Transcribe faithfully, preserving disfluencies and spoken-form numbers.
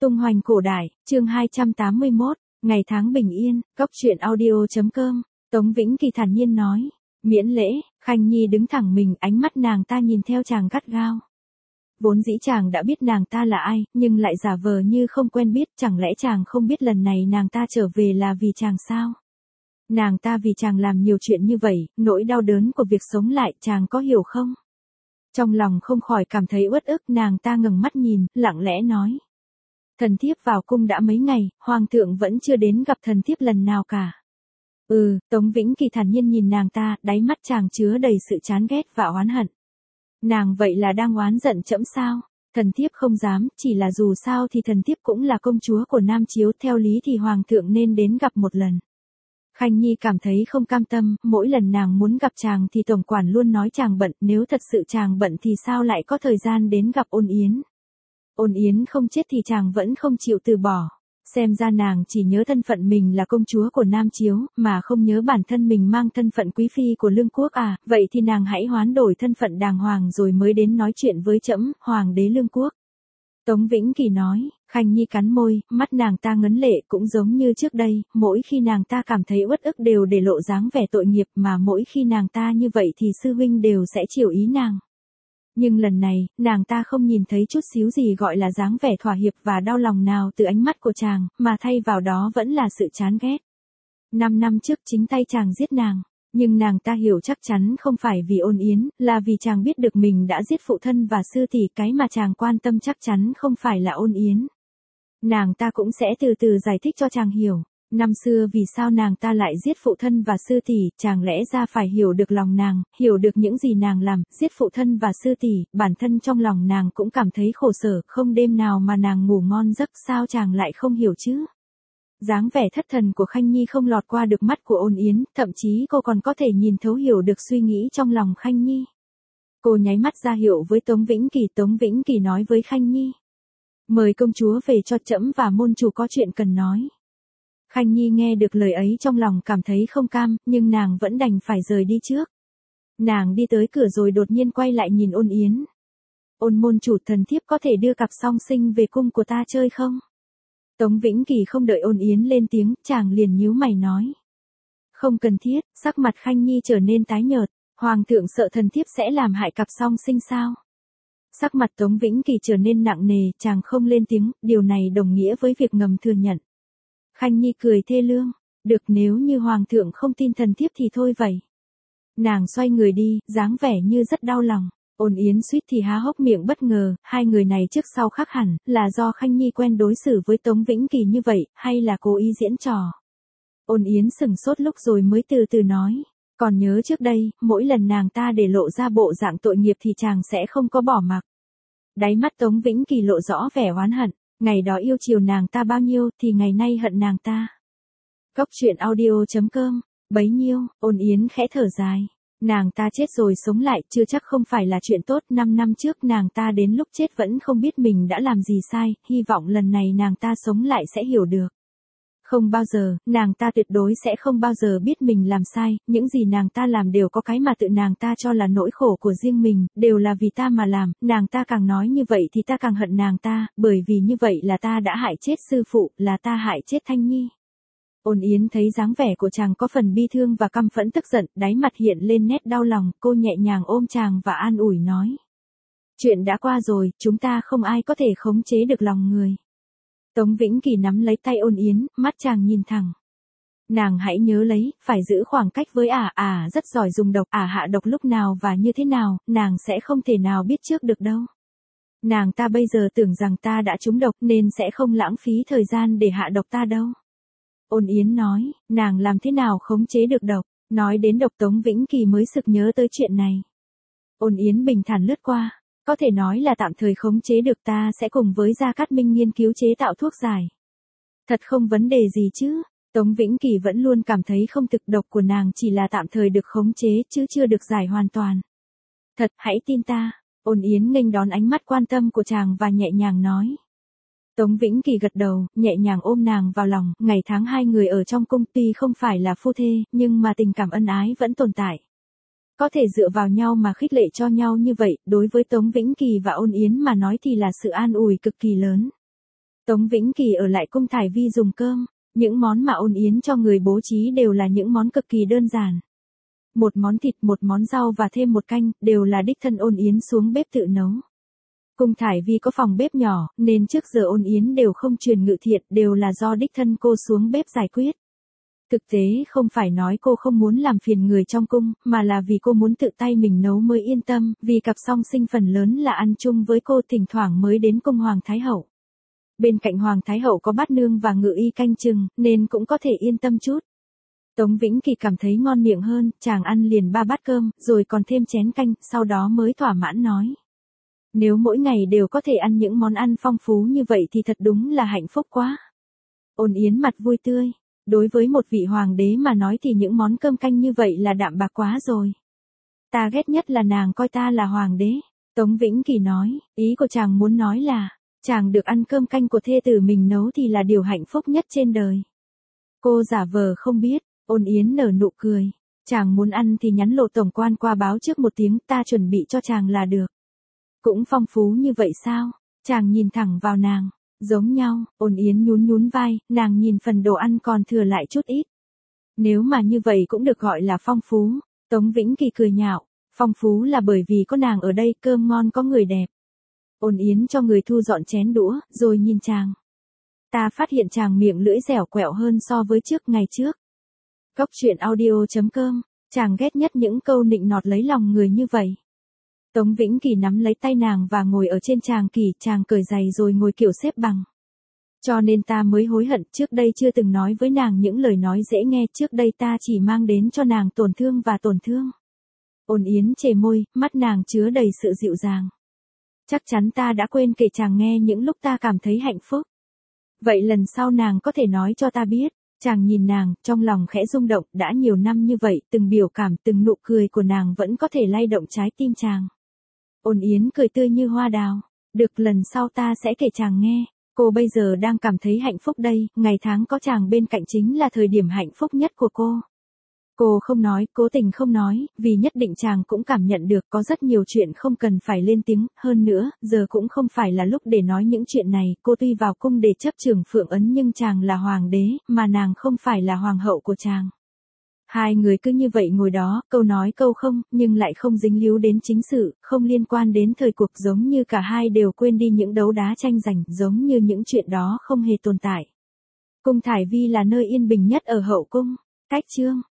Tung hoành cổ đại, chương hai trăm tám mươi mốt, ngày tháng bình yên, cốc truyện audio.com, Tống Vĩnh Kỳ thản nhiên nói, miễn lễ, Khanh Nhi đứng thẳng mình, ánh mắt nàng ta nhìn theo chàng gắt gao. Vốn dĩ chàng đã biết nàng ta là ai, nhưng lại giả vờ như không quen biết, chẳng lẽ chàng không biết lần này nàng ta trở về là vì chàng sao? Nàng ta vì chàng làm nhiều chuyện như vậy, nỗi đau đớn của việc sống lại, chàng có hiểu không? Trong lòng không khỏi cảm thấy uất ức, nàng ta ngẩng mắt nhìn, lặng lẽ nói. Thần thiếp vào cung đã mấy ngày, hoàng thượng vẫn chưa đến gặp thần thiếp lần nào cả. Ừ, Tống Vĩnh Kỳ thản nhiên nhìn nàng ta, đáy mắt chàng chứa đầy sự chán ghét và oán hận. Nàng vậy là đang oán giận trẫm sao? Thần thiếp không dám, chỉ là dù sao thì thần thiếp cũng là công chúa của Nam Chiếu, theo lý thì hoàng thượng nên đến gặp một lần. Khanh Nhi cảm thấy không cam tâm, mỗi lần nàng muốn gặp chàng thì tổng quản luôn nói chàng bận, nếu thật sự chàng bận thì sao lại có thời gian đến gặp Ôn Yến. Ôn Yến không chết thì chàng vẫn không chịu từ bỏ. Xem ra nàng chỉ nhớ thân phận mình là công chúa của Nam Chiếu, mà không nhớ bản thân mình mang thân phận quý phi của Lương Quốc à, vậy thì nàng hãy hoán đổi thân phận đàng hoàng rồi mới đến nói chuyện với trẫm, hoàng đế Lương Quốc. Tống Vĩnh Kỳ nói, Khanh Nhi cắn môi, mắt nàng ta ngấn lệ, cũng giống như trước đây, mỗi khi nàng ta cảm thấy uất ức đều để lộ dáng vẻ tội nghiệp, mà mỗi khi nàng ta như vậy thì sư huynh đều sẽ chiều ý nàng. Nhưng lần này, nàng ta không nhìn thấy chút xíu gì gọi là dáng vẻ thỏa hiệp và đau lòng nào từ ánh mắt của chàng, mà thay vào đó vẫn là sự chán ghét. Năm năm trước chính tay chàng giết nàng, nhưng nàng ta hiểu chắc chắn không phải vì Ôn Yến, là vì chàng biết được mình đã giết phụ thân và sư tỷ, cái mà chàng quan tâm chắc chắn không phải là Ôn Yến. Nàng ta cũng sẽ từ từ giải thích cho chàng hiểu. Năm xưa vì sao nàng ta lại giết phụ thân và sư tỷ, chàng lẽ ra phải hiểu được lòng nàng, hiểu được những gì nàng làm, giết phụ thân và sư tỷ, bản thân trong lòng nàng cũng cảm thấy khổ sở, không đêm nào mà nàng ngủ ngon giấc, sao chàng lại không hiểu chứ? Dáng vẻ thất thần của Khanh Nhi không lọt qua được mắt của Ôn Yến, thậm chí cô còn có thể nhìn thấu hiểu được suy nghĩ trong lòng Khanh Nhi. Cô nháy mắt ra hiệu với Tống Vĩnh Kỳ, Tống Vĩnh Kỳ nói với Khanh Nhi. Mời công chúa về cho trẫm và môn chủ có chuyện cần nói. Khanh Nhi nghe được lời ấy trong lòng cảm thấy không cam, nhưng nàng vẫn đành phải rời đi trước. Nàng đi tới cửa rồi đột nhiên quay lại nhìn Ôn Yến. Ôn môn chủ, thần thiếp có thể đưa cặp song sinh về cung của ta chơi không? Tống Vĩnh Kỳ không đợi Ôn Yến lên tiếng, chàng liền nhíu mày nói. Không cần thiết, sắc mặt Khanh Nhi trở nên tái nhợt, hoàng thượng sợ thần thiếp sẽ làm hại cặp song sinh sao? Sắc mặt Tống Vĩnh Kỳ trở nên nặng nề, chàng không lên tiếng, điều này đồng nghĩa với việc ngầm thừa nhận. Khanh Nhi cười thê lương, được, nếu như hoàng thượng không tin thần thiếp thì thôi vậy. Nàng xoay người đi, dáng vẻ như rất đau lòng. Ôn Yến suýt thì há hốc miệng bất ngờ, hai người này trước sau khác hẳn, là do Khanh Nhi quen đối xử với Tống Vĩnh Kỳ như vậy, hay là cố ý diễn trò. Ôn Yến sừng sốt lúc rồi mới từ từ nói, còn nhớ trước đây, mỗi lần nàng ta để lộ ra bộ dạng tội nghiệp thì chàng sẽ không có bỏ mặc. Đáy mắt Tống Vĩnh Kỳ lộ rõ vẻ oán hận. Ngày đó yêu chiều nàng ta bao nhiêu thì ngày nay hận nàng ta. Cốc truyện audio.com, bấy nhiêu, Ôn Yến khẽ thở dài. Nàng ta chết rồi sống lại, chưa chắc không phải là chuyện tốt. Năm năm trước nàng ta đến lúc chết vẫn không biết mình đã làm gì sai, hy vọng lần này nàng ta sống lại sẽ hiểu được. Không bao giờ, nàng ta tuyệt đối sẽ không bao giờ biết mình làm sai, những gì nàng ta làm đều có cái mà tự nàng ta cho là nỗi khổ của riêng mình, đều là vì ta mà làm, nàng ta càng nói như vậy thì ta càng hận nàng ta, bởi vì như vậy là ta đã hại chết sư phụ, là ta hại chết Thanh Nhi. Ôn Yến thấy dáng vẻ của chàng có phần bi thương và căm phẫn tức giận, đáy mặt hiện lên nét đau lòng, cô nhẹ nhàng ôm chàng và an ủi nói. Chuyện đã qua rồi, chúng ta không ai có thể khống chế được lòng người. Tống Vĩnh Kỳ nắm lấy tay Ôn Yến, mắt chàng nhìn thẳng. Nàng hãy nhớ lấy, phải giữ khoảng cách với ả, ả rất giỏi dùng độc, ả hạ độc lúc nào và như thế nào, nàng sẽ không thể nào biết trước được đâu. Nàng ta bây giờ tưởng rằng ta đã trúng độc nên sẽ không lãng phí thời gian để hạ độc ta đâu. Ôn Yến nói, nàng làm thế nào khống chế được độc, nói đến độc Tống Vĩnh Kỳ mới sực nhớ tới chuyện này. Ôn Yến bình thản lướt qua. Có thể nói là tạm thời khống chế được, ta sẽ cùng với Gia Cát Minh nghiên cứu chế tạo thuốc giải. Thật không vấn đề gì chứ, Tống Vĩnh Kỳ vẫn luôn cảm thấy không thực, độc của nàng chỉ là tạm thời được khống chế chứ chưa được giải hoàn toàn. Thật, hãy tin ta, Ôn Yến nghênh đón ánh mắt quan tâm của chàng và nhẹ nhàng nói. Tống Vĩnh Kỳ gật đầu, nhẹ nhàng ôm nàng vào lòng, ngày tháng hai người ở trong cung tuy không phải là phu thê, nhưng mà tình cảm ân ái vẫn tồn tại. Có thể dựa vào nhau mà khích lệ cho nhau như vậy, đối với Tống Vĩnh Kỳ và Ôn Yến mà nói thì là sự an ủi cực kỳ lớn. Tống Vĩnh Kỳ ở lại cung Thải Vi dùng cơm, những món mà Ôn Yến cho người bố trí đều là những món cực kỳ đơn giản. Một món thịt, một món rau và thêm một canh, đều là đích thân Ôn Yến xuống bếp tự nấu. Cung Thải Vi có phòng bếp nhỏ, nên trước giờ Ôn Yến đều không truyền ngự thiện, đều là do đích thân cô xuống bếp giải quyết. Thực tế không phải nói cô không muốn làm phiền người trong cung, mà là vì cô muốn tự tay mình nấu mới yên tâm, vì cặp song sinh phần lớn là ăn chung với cô, thỉnh thoảng mới đến cung Hoàng Thái Hậu. Bên cạnh Hoàng Thái Hậu có bát nương và ngự y canh chừng, nên cũng có thể yên tâm chút. Tống Vĩnh Kỳ cảm thấy ngon miệng hơn, chàng ăn liền ba bát cơm, rồi còn thêm chén canh, sau đó mới thỏa mãn nói. Nếu mỗi ngày đều có thể ăn những món ăn phong phú như vậy thì thật đúng là hạnh phúc quá. Ôn Yến mặt vui tươi. Đối với một vị hoàng đế mà nói thì những món cơm canh như vậy là đạm bạc quá rồi. Ta ghét nhất là nàng coi ta là hoàng đế. Tống Vĩnh Kỳ nói, ý của chàng muốn nói là, chàng được ăn cơm canh của thê tử mình nấu thì là điều hạnh phúc nhất trên đời. Cô giả vờ không biết, Ôn Yến nở nụ cười. Chàng muốn ăn thì nhắn Lộ tổng quan qua báo trước một tiếng, ta chuẩn bị cho chàng là được. Cũng phong phú như vậy sao? Chàng nhìn thẳng vào nàng. Giống nhau, Ôn Yến nhún nhún vai, nàng nhìn phần đồ ăn còn thừa lại chút ít. Nếu mà như vậy cũng được gọi là phong phú. Tống Vĩnh Kỳ cười nhạo, phong phú là bởi vì có nàng ở đây, cơm ngon có người đẹp. Ôn Yến cho người thu dọn chén đũa, rồi nhìn chàng. Ta phát hiện chàng miệng lưỡi dẻo quẹo hơn so với trước ngày trước. Góc truyện audio chấm com, chàng ghét nhất những câu nịnh nọt lấy lòng người như vậy. Tống Vĩnh Kỳ nắm lấy tay nàng và ngồi ở trên chàng kỳ, chàng cởi giày rồi ngồi kiểu xếp bằng. Cho nên ta mới hối hận, trước đây chưa từng nói với nàng những lời nói dễ nghe, trước đây ta chỉ mang đến cho nàng tổn thương và tổn thương. Ôn Yến chề môi, mắt nàng chứa đầy sự dịu dàng. Chắc chắn ta đã quên kể chàng nghe những lúc ta cảm thấy hạnh phúc. Vậy lần sau nàng có thể nói cho ta biết. Chàng nhìn nàng, trong lòng khẽ rung động, đã nhiều năm như vậy, từng biểu cảm, từng nụ cười của nàng vẫn có thể lay động trái tim chàng. Ôn Yến cười tươi như hoa đào. Được, lần sau ta sẽ kể chàng nghe. Cô bây giờ đang cảm thấy hạnh phúc đây, ngày tháng có chàng bên cạnh chính là thời điểm hạnh phúc nhất của cô. Cô không nói, cố tình không nói, vì nhất định chàng cũng cảm nhận được có rất nhiều chuyện không cần phải lên tiếng, hơn nữa, giờ cũng không phải là lúc để nói những chuyện này, cô tuy vào cung để chấp trưởng Phượng Ấn nhưng chàng là hoàng đế, mà nàng không phải là hoàng hậu của chàng. Hai người cứ như vậy ngồi đó, câu nói câu không, nhưng lại không dính líu đến chính sự, không liên quan đến thời cuộc, giống như cả hai đều quên đi những đấu đá tranh giành, giống như những chuyện đó không hề tồn tại. Cung Thải Vi là nơi yên bình nhất ở hậu cung. Cách chương